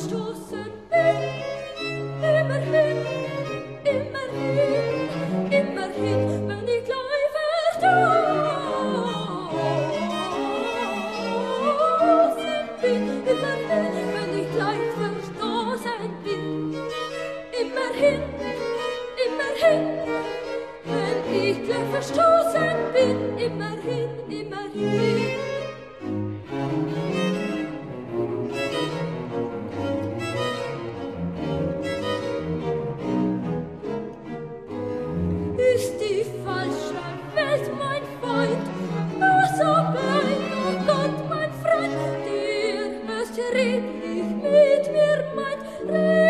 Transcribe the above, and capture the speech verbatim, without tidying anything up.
verstoßen bin. Immerhin, immerhin, immerhin, wenn ich gleich verstoßen bin. Immerhin, wenn ich gleich verstoßen bin. Immerhin, immerhin, wenn ich gleich verstoßen bin. Immerhin, immerhin. Ist die falsche Welt mein Feind, nur so bleib, oh Gott, mein Freund, der es redlich mit mir meint.